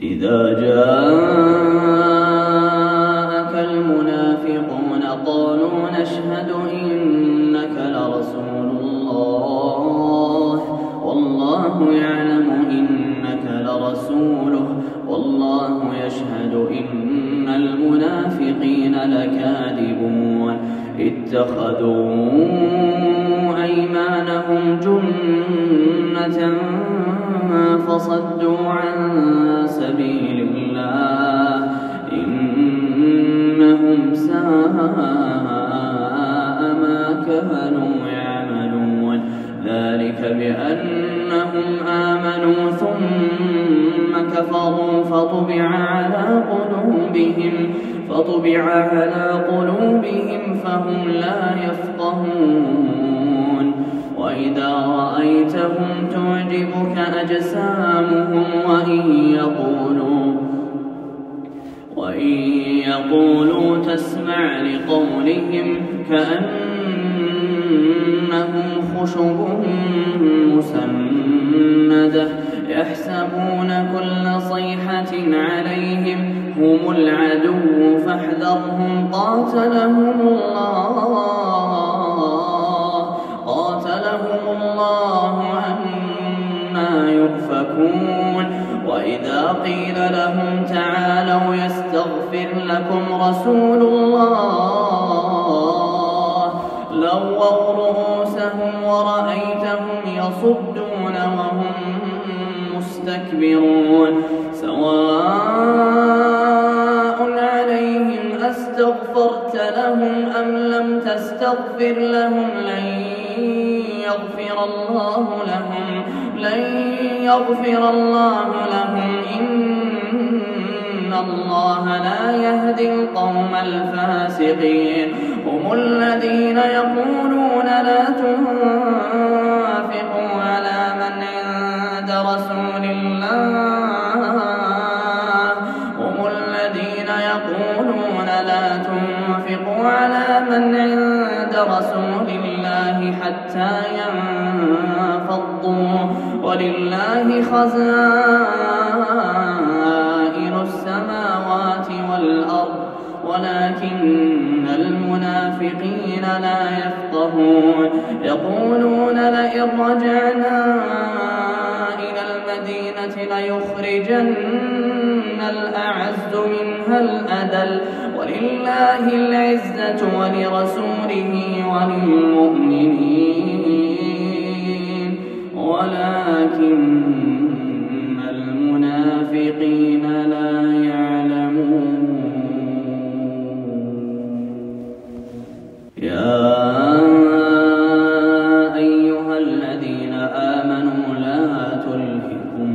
إذا جاءك المنافقون قالوا نشهد إنك لرسول الله والله يعلم إنك لرسوله والله يشهد إن المنافقين لكاذبون اتخذوا أيمانهم جنة فصدوا عن سبيل الله إنهم ساء ما كانوا يعملون ذلك بأنهم آمنوا ثم كفروا فطبع على قلوبهم فهم لا يفقهون وإذا رأيتهم تعجبك أجسامهم وإن يقولوا تسمع لقولهم كأنهم خشب مسندة يحسبون كل صيحة عليهم هم العدو فاحذرهم قاتلهم الله أنى يؤفكون وإذا قيل لهم تعالوا يستغفر لكم رسول الله لووا رؤوسهم ورأيتهم يصدون وهم مستكبرون سواء عليهم أستغفرت لهم أم لم تستغفر لهم لن يغفر الله لهم إن الله لا يهدي القوم الفاسقين هم الذين يقولون لا تنفقوا على من عند رسول الله هم الذين يقولون لا تنفقوا على من عند رسول الله حتى ينفضوا ولله خزائن السماوات والأرض ولكن المنافقين لا يفقهون يقولون لئن رجعنا إلى المدينة ليخرجن الأعز منها الأذل ولله العزة ولرسوله وللمؤمنين ولكن المنافقين لا يعلمون يا أيها الذين آمنوا لا تلهكم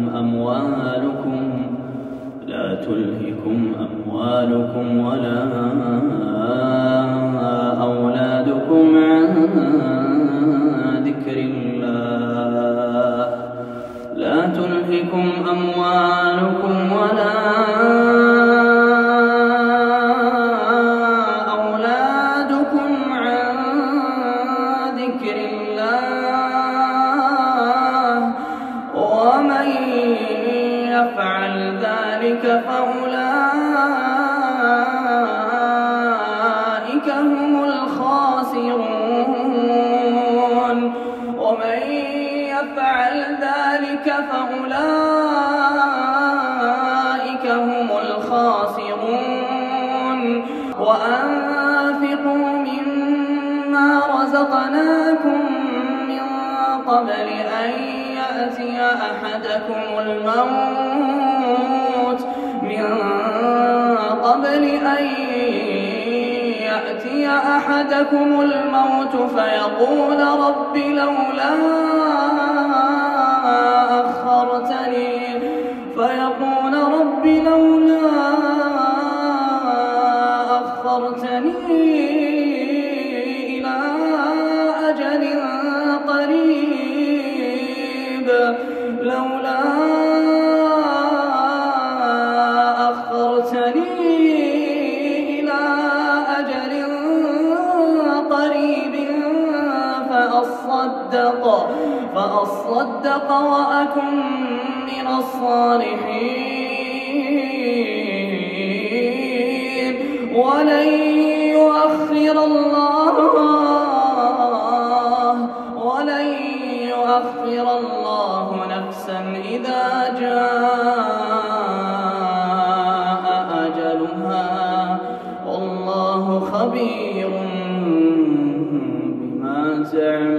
أموالكم ولا أولادكم عن ذكر الله لا تلهكم أموالكم ولا أولادكم عن ذكر الله ومن يفعل ذلك فأولئك هم الخاسرون ومن يفعل ذلك فأولئك هم الخاسرون وأنفقوا مما رزقناكم من قبل أن يأتي أحدكم الموت فيقول رب لولا أخرتني إلى أجل قريب لولا أخرتني إلى أجل قريب فأصدق وأكن من الصالحين تعملون